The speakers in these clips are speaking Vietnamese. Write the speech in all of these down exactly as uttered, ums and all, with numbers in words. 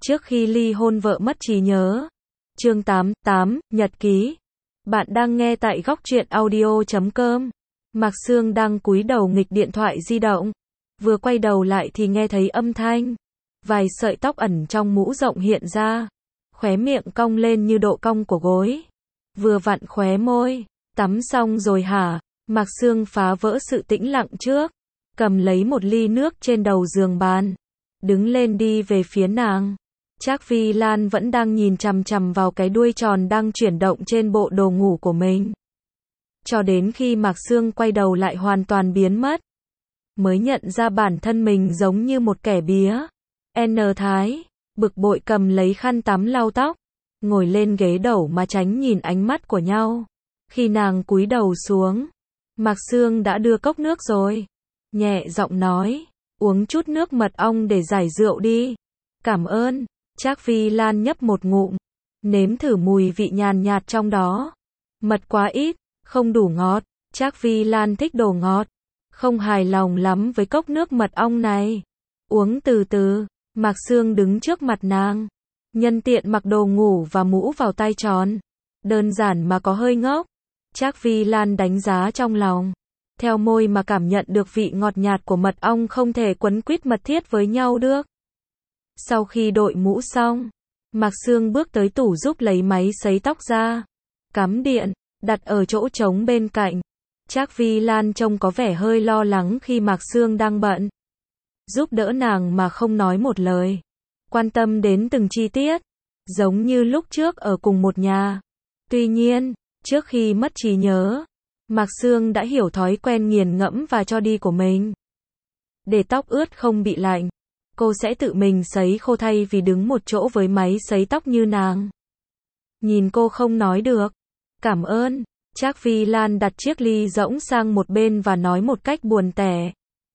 Trước khi ly hôn vợ mất trí nhớ. Chương tám, tám, Nhật ký. Bạn đang nghe tại góc truyện audio chấm com. Mạc Sương đang cúi đầu nghịch điện thoại di động. Vừa quay đầu lại thì nghe thấy âm thanh. Vài sợi tóc ẩn trong mũ rộng hiện ra. Khóe miệng cong lên như độ cong của gối. Vừa vặn khóe môi. Tắm xong rồi hả? Mạc Sương phá vỡ sự tĩnh lặng trước. Cầm lấy một ly nước trên đầu giường bàn. Đứng lên đi về phía nàng. Trác Phi Lan vẫn đang nhìn chằm chằm vào cái đuôi tròn đang chuyển động trên bộ đồ ngủ của mình. Cho đến khi Mạc Sương quay đầu lại hoàn toàn biến mất. Mới nhận ra bản thân mình giống như một kẻ bía. N Thái, bực bội cầm lấy khăn tắm lau tóc. Ngồi lên ghế đầu mà tránh nhìn ánh mắt của nhau. Khi nàng cúi đầu xuống. Mạc Sương đã đưa cốc nước rồi. Nhẹ giọng nói, uống chút nước mật ong để giải rượu đi. Cảm ơn. Trác Phi Lan nhấp một ngụm, nếm thử mùi vị nhàn nhạt trong đó. Mật quá ít, không đủ ngọt. Trác Phi Lan thích đồ ngọt, không hài lòng lắm với cốc nước mật ong này. Uống từ từ. Mạc Sương đứng trước mặt nàng, nhân tiện mặc đồ ngủ và mũ vào tay tròn. Đơn giản mà có hơi ngốc. Trác Phi Lan đánh giá trong lòng, theo môi mà cảm nhận được vị ngọt nhạt của mật ong không thể quấn quýt mật thiết với nhau được. Sau khi đội mũ xong, Mạc Sương bước tới tủ giúp lấy máy sấy tóc ra, cắm điện, đặt ở chỗ trống bên cạnh. Trác Phi Lan trông có vẻ hơi lo lắng khi Mạc Sương đang bận, giúp đỡ nàng mà không nói một lời, quan tâm đến từng chi tiết, giống như lúc trước ở cùng một nhà. Tuy nhiên, trước khi mất trí nhớ, Mạc Sương đã hiểu thói quen nghiền ngẫm và cho đi của mình. Để tóc ướt không bị lạnh, cô sẽ tự mình sấy khô thay vì đứng một chỗ với máy sấy tóc như nàng. Nhìn cô không nói được. Cảm ơn. Trác Phi Lan đặt chiếc ly rỗng sang một bên và nói một cách buồn tẻ.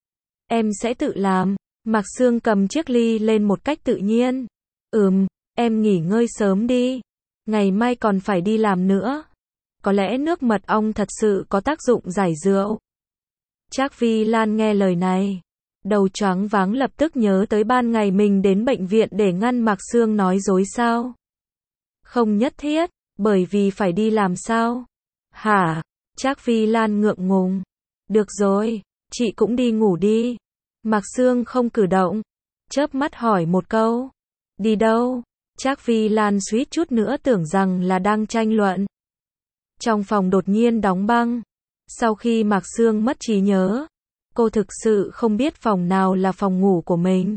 Em sẽ tự làm. Mạc Sương cầm chiếc ly lên một cách tự nhiên. Ừm, em nghỉ ngơi sớm đi. Ngày mai còn phải đi làm nữa. Có lẽ nước mật ong thật sự có tác dụng giải rượu. Trác Phi Lan nghe lời này, đầu choáng váng, lập tức nhớ tới ban ngày mình đến bệnh viện để ngăn Mạc Sương nói dối sao. Không nhất thiết, bởi vì phải đi làm sao? Hả? Trác Phi Lan ngượng ngùng. Được rồi, chị cũng đi ngủ đi. Mạc Sương không cử động, chớp mắt hỏi một câu. Đi đâu? Trác Phi Lan suýt chút nữa tưởng rằng là đang tranh luận. Trong phòng đột nhiên đóng băng. Sau khi Mạc Sương mất trí nhớ, cô thực sự không biết phòng nào là phòng ngủ của mình.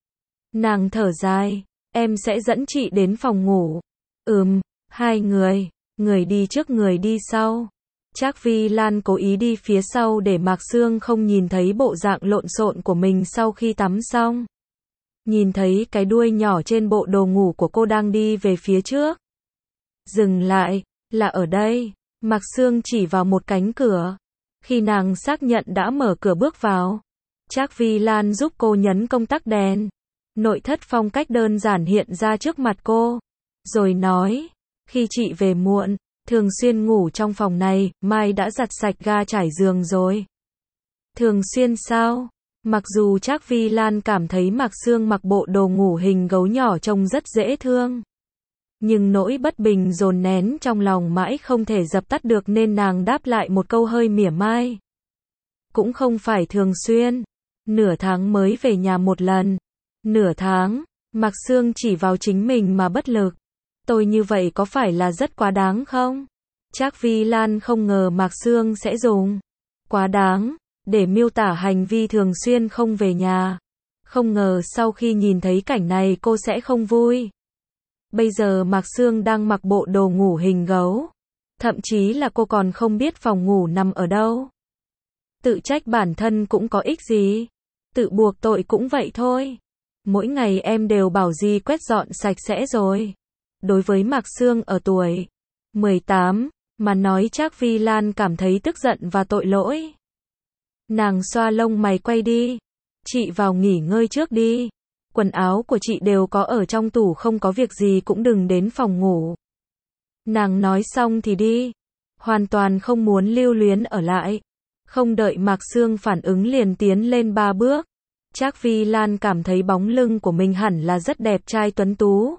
Nàng thở dài, em sẽ dẫn chị đến phòng ngủ. Ừm, hai người, người đi trước người đi sau. Trác Phi Lan cố ý đi phía sau để Mạc Sương không nhìn thấy bộ dạng lộn xộn của mình sau khi tắm xong. Nhìn thấy cái đuôi nhỏ trên bộ đồ ngủ của cô đang đi về phía trước. Dừng lại, là ở đây. Mạc Sương chỉ vào một cánh cửa. Khi nàng xác nhận đã mở cửa bước vào, Trác Phi Lan giúp cô nhấn công tắc đèn. Nội thất phong cách đơn giản hiện ra trước mặt cô. Rồi nói, khi chị về muộn, thường xuyên ngủ trong phòng này, mai đã giặt sạch ga trải giường rồi. Thường xuyên sao? Mặc dù Trác Phi Lan cảm thấy Mạc Sương mặc bộ đồ ngủ hình gấu nhỏ trông rất dễ thương, nhưng nỗi bất bình dồn nén trong lòng mãi không thể dập tắt được nên nàng đáp lại một câu hơi mỉa mai. Cũng không phải thường xuyên. Nửa tháng mới về nhà một lần. Nửa tháng, Mạc Sương chỉ vào chính mình mà bất lực. Tôi như vậy có phải là rất quá đáng không? Trác Phi Lan không ngờ Mạc Sương sẽ dùng quá đáng để miêu tả hành vi thường xuyên không về nhà. Không ngờ sau khi nhìn thấy cảnh này cô sẽ không vui. Bây giờ Mạc Sương đang mặc bộ đồ ngủ hình gấu. Thậm chí là cô còn không biết phòng ngủ nằm ở đâu. Tự trách bản thân cũng có ích gì. Tự buộc tội cũng vậy thôi. Mỗi ngày em đều bảo gì quét dọn sạch sẽ rồi. Đối với Mạc Sương ở tuổi mười tám, mà nói Trác Phi Lan cảm thấy tức giận và tội lỗi. Nàng xoa lông mày quay đi. Chị vào nghỉ ngơi trước đi. Quần áo của chị đều có ở trong tủ, không có việc gì cũng đừng đến phòng ngủ. Nàng nói xong thì đi. Hoàn toàn không muốn lưu luyến ở lại. Không đợi Mạc Sương phản ứng liền tiến lên ba bước. Trác Vi Lan cảm thấy bóng lưng của mình hẳn là rất đẹp trai tuấn tú.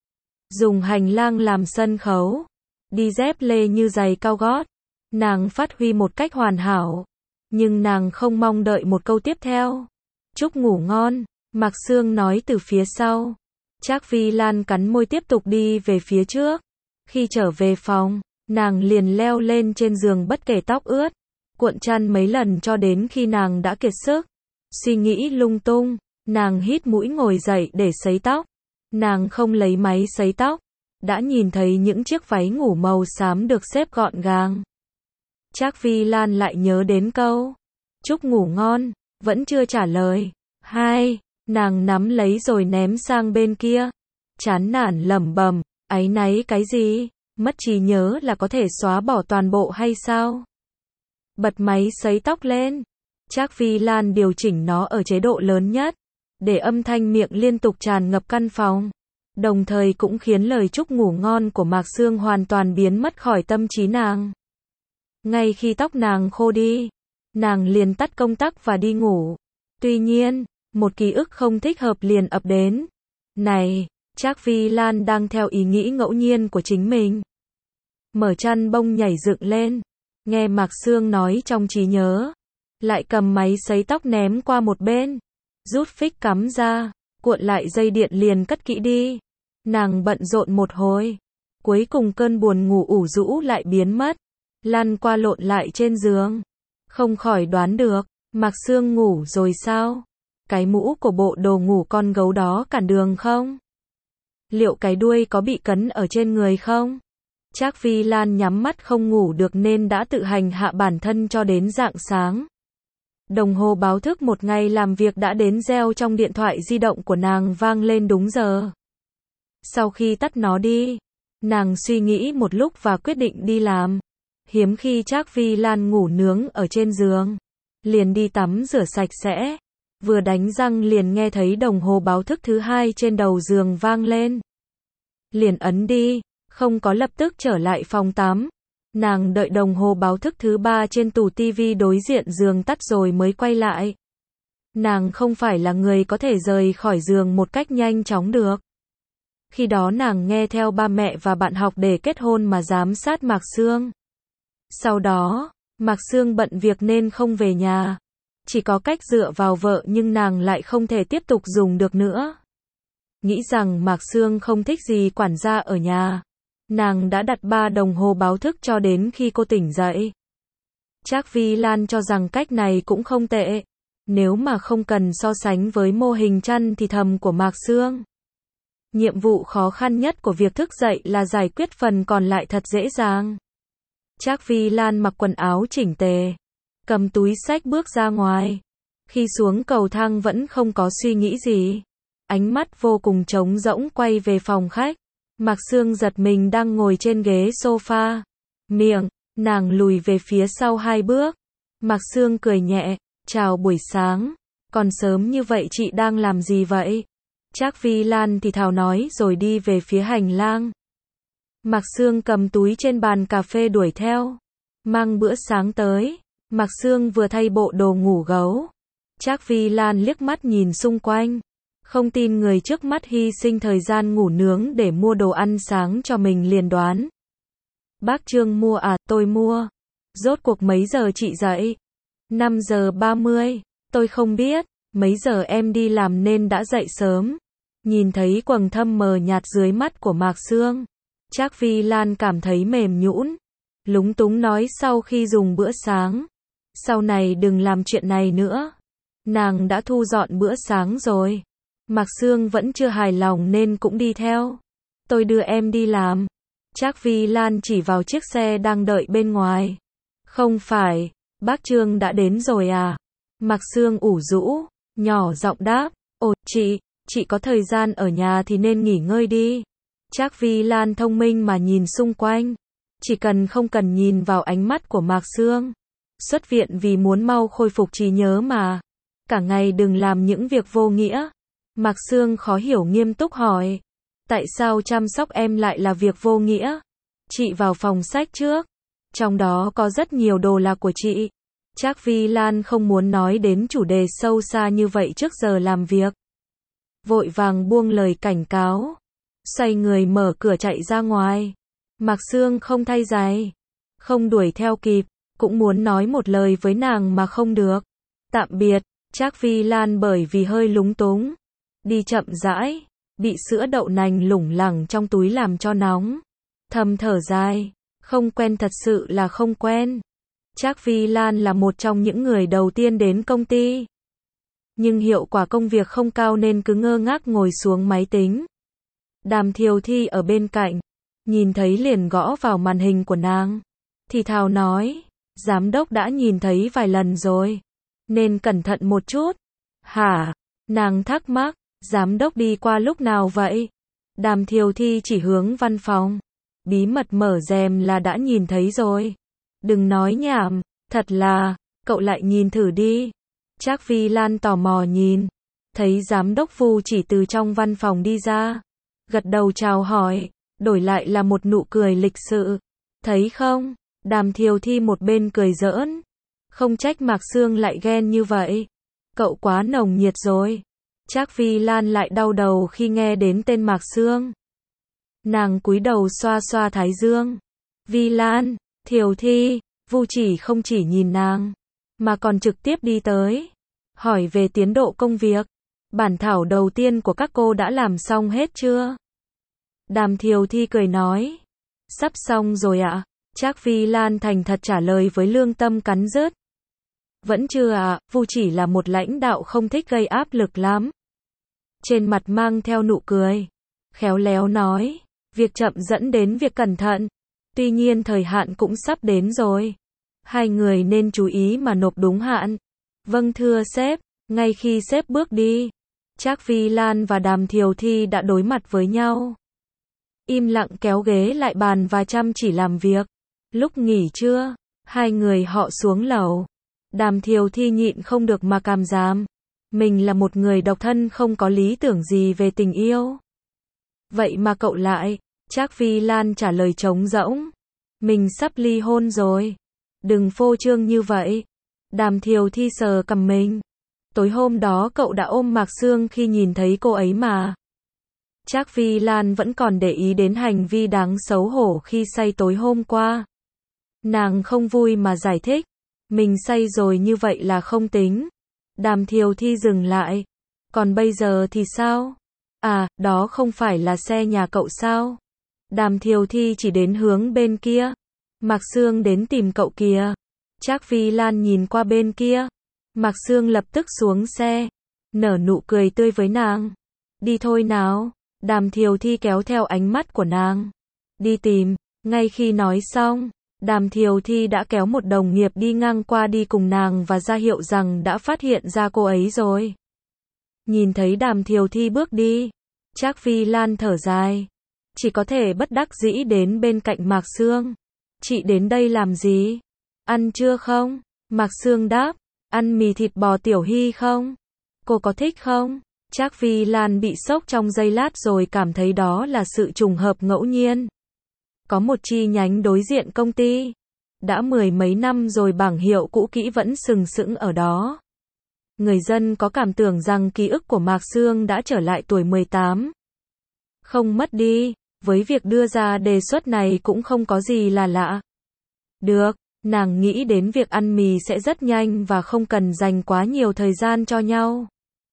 Dùng hành lang làm sân khấu, đi dép lê như giày cao gót, nàng phát huy một cách hoàn hảo. Nhưng nàng không mong đợi một câu tiếp theo. Chúc ngủ ngon, Mạc Sương nói từ phía sau. Trác Vi Lan cắn môi tiếp tục đi về phía trước. Khi trở về phòng, nàng liền leo lên trên giường bất kể tóc ướt, cuộn chăn mấy lần cho đến khi nàng đã kiệt sức. Suy nghĩ lung tung, nàng hít mũi ngồi dậy để sấy tóc. Nàng không lấy máy sấy tóc, đã nhìn thấy những chiếc váy ngủ màu xám được xếp gọn gàng. Trác Vi Lan lại nhớ đến câu chúc ngủ ngon, vẫn chưa trả lời. Hai, nàng nắm lấy rồi ném sang bên kia. Chán nản lẩm bẩm, áy náy cái gì, mất trí nhớ là có thể xóa bỏ toàn bộ hay sao? Bật máy sấy tóc lên. Trác Vi Lan điều chỉnh nó ở chế độ lớn nhất, để âm thanh miệng liên tục tràn ngập căn phòng. Đồng thời cũng khiến lời chúc ngủ ngon của Mạc Sương hoàn toàn biến mất khỏi tâm trí nàng. Ngay khi tóc nàng khô đi, nàng liền tắt công tắc và đi ngủ. Tuy nhiên, một ký ức không thích hợp liền ập đến. Này, Trác Vi Lan đang theo ý nghĩ ngẫu nhiên của chính mình. Mở chăn bông nhảy dựng lên, nghe Mạc Sương nói trong trí nhớ. Lại cầm máy sấy tóc ném qua một bên, rút phích cắm ra, cuộn lại dây điện liền cất kỹ đi. Nàng bận rộn một hồi, cuối cùng cơn buồn ngủ ủ rũ lại biến mất, lăn qua lộn lại trên giường. Không khỏi đoán được, Mạc Sương ngủ rồi sao? Cái mũ của bộ đồ ngủ con gấu đó cản đường không? Liệu cái đuôi có bị cấn ở trên người không? Trác Vi Lan nhắm mắt không ngủ được nên đã tự hành hạ bản thân cho đến rạng sáng. Đồng hồ báo thức một ngày làm việc đã đến reo trong điện thoại di động của nàng vang lên đúng giờ. Sau khi tắt nó đi, nàng suy nghĩ một lúc và quyết định đi làm. Hiếm khi Trác Vi Lan ngủ nướng ở trên giường, liền đi tắm rửa sạch sẽ. Vừa đánh răng liền nghe thấy đồng hồ báo thức thứ hai trên đầu giường vang lên. Liền ấn đi, không có lập tức trở lại phòng tắm. Nàng đợi đồng hồ báo thức thứ ba trên tủ tivi đối diện giường tắt rồi mới quay lại. Nàng không phải là người có thể rời khỏi giường một cách nhanh chóng được. Khi đó nàng nghe theo ba mẹ và bạn học để kết hôn mà giám sát Mạc Sương. Sau đó, Mạc Sương bận việc nên không về nhà. Chỉ có cách dựa vào vợ nhưng nàng lại không thể tiếp tục dùng được nữa. Nghĩ rằng Mạc Sương không thích gì quản gia ở nhà. Nàng đã đặt ba đồng hồ báo thức cho đến khi cô tỉnh dậy. Trác Vi Lan cho rằng cách này cũng không tệ. Nếu mà không cần so sánh với mô hình chăn thì thầm của Mạc Sương. Nhiệm vụ khó khăn nhất của việc thức dậy là giải quyết phần còn lại thật dễ dàng. Trác Vi Lan mặc quần áo chỉnh tề, cầm túi xách bước ra ngoài. Khi xuống cầu thang vẫn không có suy nghĩ gì. Ánh mắt vô cùng trống rỗng quay về phòng khách. Mạc Sương giật mình đang ngồi trên ghế sofa. Miệng, nàng lùi về phía sau hai bước. Mạc Sương cười nhẹ, chào buổi sáng. Còn sớm như vậy chị đang làm gì vậy? Trác Vi Lan thì thào nói rồi đi về phía hành lang. Mạc Sương cầm túi trên bàn cà phê đuổi theo. Mang bữa sáng tới. Mạc Sương vừa thay bộ đồ ngủ gấu. Trác Vi Lan liếc mắt nhìn xung quanh. Không tin người trước mắt hy sinh thời gian ngủ nướng để mua đồ ăn sáng cho mình liền đoán. Bác Trương mua à, tôi mua. Rốt cuộc mấy giờ chị dậy? năm giờ ba mươi. Tôi không biết, mấy giờ em đi làm nên đã dậy sớm. Nhìn thấy quầng thâm mờ nhạt dưới mắt của Mạc Sương, Trác Vi Lan cảm thấy mềm nhũn, lúng túng nói sau khi dùng bữa sáng. Sau này đừng làm chuyện này nữa. Nàng đã thu dọn bữa sáng rồi. Mạc Sương vẫn chưa hài lòng nên cũng đi theo. Tôi đưa em đi làm. Trác Vi Lan chỉ vào chiếc xe đang đợi bên ngoài. Không phải, bác Trương đã đến rồi à? Mạc Sương ủ rũ, nhỏ giọng đáp. Ồ, chị, chị có thời gian ở nhà thì nên nghỉ ngơi đi. Trác Vi Lan thông minh mà nhìn xung quanh. Chỉ cần không cần nhìn vào ánh mắt của Mạc Sương. Xuất viện vì muốn mau khôi phục trí nhớ mà. Cả ngày đừng làm những việc vô nghĩa. Mạc Sương khó hiểu nghiêm túc hỏi. Tại sao chăm sóc em lại là việc vô nghĩa? Chị vào phòng sách trước. Trong đó có rất nhiều đồ là của chị. Trác Vi Lan không muốn nói đến chủ đề sâu xa như vậy trước giờ làm việc. Vội vàng buông lời cảnh cáo. Xoay người mở cửa chạy ra ngoài. Mạc Sương không thay giày. Không đuổi theo kịp. Cũng muốn nói một lời với nàng mà không được. Tạm biệt. Trác Vi Lan bởi vì hơi lúng túng. Đi chậm rãi. Bị sữa đậu nành lủng lẳng trong túi làm cho nóng. Thầm thở dài. Không quen thật sự là không quen. Trác Vi Lan là một trong những người đầu tiên đến công ty. Nhưng hiệu quả công việc không cao nên cứ ngơ ngác ngồi xuống máy tính. Đàm Thiều Thi ở bên cạnh. Nhìn thấy liền gõ vào màn hình của nàng. Thì thào nói. Giám đốc đã nhìn thấy vài lần rồi. Nên cẩn thận một chút. Hả? Nàng thắc mắc. Giám đốc đi qua lúc nào vậy? Đàm Thiều Thi chỉ hướng văn phòng. Bí mật mở rèm là đã nhìn thấy rồi. Đừng nói nhảm. Thật là. Cậu lại nhìn thử đi. Trác Vi Lan tò mò nhìn. Thấy giám đốc Vu chỉ từ trong văn phòng đi ra. Gật đầu chào hỏi. Đổi lại là một nụ cười lịch sự. Thấy không? Đàm Thiều Thi một bên cười giỡn. Không trách Mạc Sương lại ghen như vậy. Cậu quá nồng nhiệt rồi. Trác Vi Lan lại đau đầu khi nghe đến tên Mạc Sương. Nàng cúi đầu xoa xoa thái dương. Vi Lan, Thiều Thi, Vu chỉ không chỉ nhìn nàng, mà còn trực tiếp đi tới. Hỏi về tiến độ công việc. Bản thảo đầu tiên của các cô đã làm xong hết chưa? Đàm Thiều Thi cười nói. Sắp xong rồi ạ. Trác Vi Lan thành thật trả lời với lương tâm cắn rứt. Vẫn chưa ạ, Vu chỉ là một lãnh đạo không thích gây áp lực lắm. Trên mặt mang theo nụ cười. Khéo léo nói. Việc chậm dẫn đến việc cẩn thận. Tuy nhiên thời hạn cũng sắp đến rồi. Hai người nên chú ý mà nộp đúng hạn. Vâng thưa sếp. Ngay khi sếp bước đi, Trác Vi Lan và Đàm Thiều Thi đã đối mặt với nhau. Im lặng kéo ghế lại bàn và chăm chỉ làm việc. Lúc nghỉ trưa, hai người họ xuống lầu. Đàm Thiều Thi nhịn không được mà cảm giảm. Mình là một người độc thân không có lý tưởng gì về tình yêu. Vậy mà cậu lại. Trác Vi Lan trả lời trống rỗng. Mình sắp ly hôn rồi. Đừng phô trương như vậy. Đàm Thiều Thi sờ cằm mình. Tối hôm đó cậu đã ôm Mạc Sương khi nhìn thấy cô ấy mà. Trác Vi Lan vẫn còn để ý đến hành vi đáng xấu hổ khi say tối hôm qua. Nàng không vui mà giải thích. Mình say rồi như vậy là không tính. Đàm Thiều Thi dừng lại. Còn bây giờ thì sao? À, đó không phải là xe nhà cậu sao? Đàm Thiều Thi chỉ đến hướng bên kia. Mạc Sương đến tìm cậu kìa. Trác Vi Lan nhìn qua bên kia. Mạc Sương lập tức xuống xe. Nở nụ cười tươi với nàng. Đi thôi nào. Đàm Thiều Thi kéo theo ánh mắt của nàng. Đi tìm. Ngay khi nói xong, Đàm Thiều Thi đã kéo một đồng nghiệp đi ngang qua đi cùng nàng và ra hiệu rằng đã phát hiện ra cô ấy rồi. Nhìn thấy Đàm Thiều Thi bước đi, Trác Vi Lan thở dài. Chỉ có thể bất đắc dĩ đến bên cạnh Mạc Sương. Chị đến đây làm gì? Ăn trưa không? Mạc Sương đáp. Ăn mì thịt bò Tiểu Hy không? Cô có thích không? Trác Vi Lan bị sốc trong giây lát rồi cảm thấy đó là sự trùng hợp ngẫu nhiên. Có một chi nhánh đối diện công ty. Đã mười mấy năm rồi bảng hiệu cũ kỹ vẫn sừng sững ở đó. Người dân có cảm tưởng rằng ký ức của Mạc Sương đã trở lại tuổi mười tám. Không mất đi, với việc đưa ra đề xuất này cũng không có gì là lạ. Được, nàng nghĩ đến việc ăn mì sẽ rất nhanh và không cần dành quá nhiều thời gian cho nhau.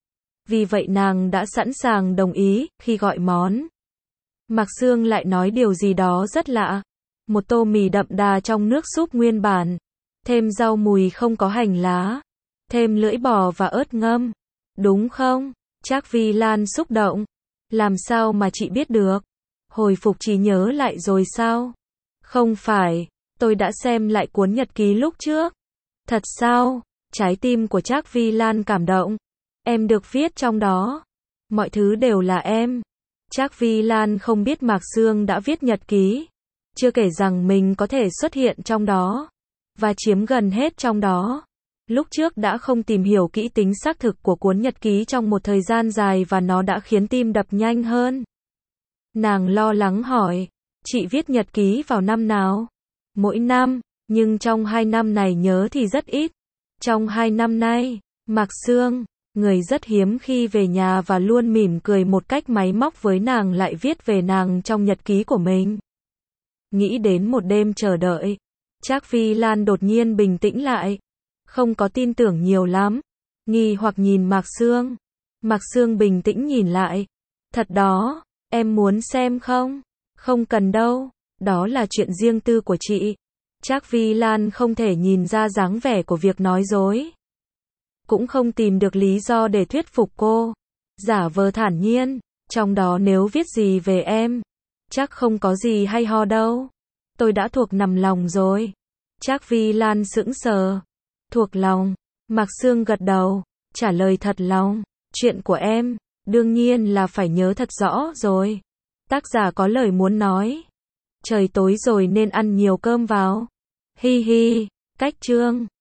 Vì vậy nàng đã sẵn sàng đồng ý khi gọi món. Mạc Sương lại nói điều gì đó rất lạ. Một tô mì đậm đà trong nước súp nguyên bản. Thêm rau mùi không có hành lá. Thêm lưỡi bò và ớt ngâm. Đúng không? Trác Vi Lan xúc động. Làm sao mà chị biết được? Hồi phục trí nhớ lại rồi sao? Không phải, tôi đã xem lại cuốn nhật ký lúc trước. Thật sao? Trái tim của Trác Vi Lan cảm động. Em được viết trong đó. Mọi thứ đều là em. Trác Vi Lan không biết Mạc Sương đã viết nhật ký. Chưa kể rằng mình có thể xuất hiện trong đó. Và chiếm gần hết trong đó. Lúc trước đã không tìm hiểu kỹ tính xác thực của cuốn nhật ký trong một thời gian dài và nó đã khiến tim đập nhanh hơn. Nàng lo lắng hỏi. Chị viết nhật ký vào năm nào? Mỗi năm, nhưng trong hai năm này nhớ thì rất ít. Trong hai năm nay, Mạc Sương, người rất hiếm khi về nhà và luôn mỉm cười một cách máy móc với nàng lại viết về nàng trong nhật ký của mình. Nghĩ đến một đêm chờ đợi, Trác Phi Lan đột nhiên bình tĩnh lại, không có tin tưởng nhiều lắm, nghi hoặc nhìn Mạc Sương. Mạc Sương bình tĩnh nhìn lại. Thật đó, em muốn xem không? Không cần đâu, đó là chuyện riêng tư của chị. Trác Phi Lan không thể nhìn ra dáng vẻ của việc nói dối. Cũng không tìm được lý do để thuyết phục cô. Giả vờ thản nhiên, trong đó nếu viết gì về em, chắc không có gì hay ho đâu. Tôi đã thuộc nằm lòng rồi. Trác Phi Lan sững sờ. Thuộc lòng, Mạc Sương gật đầu, trả lời thật lòng. Chuyện của em, đương nhiên là phải nhớ thật rõ rồi. Tác giả có lời muốn nói. Trời tối rồi nên ăn nhiều cơm vào. Hi hi, cách chương.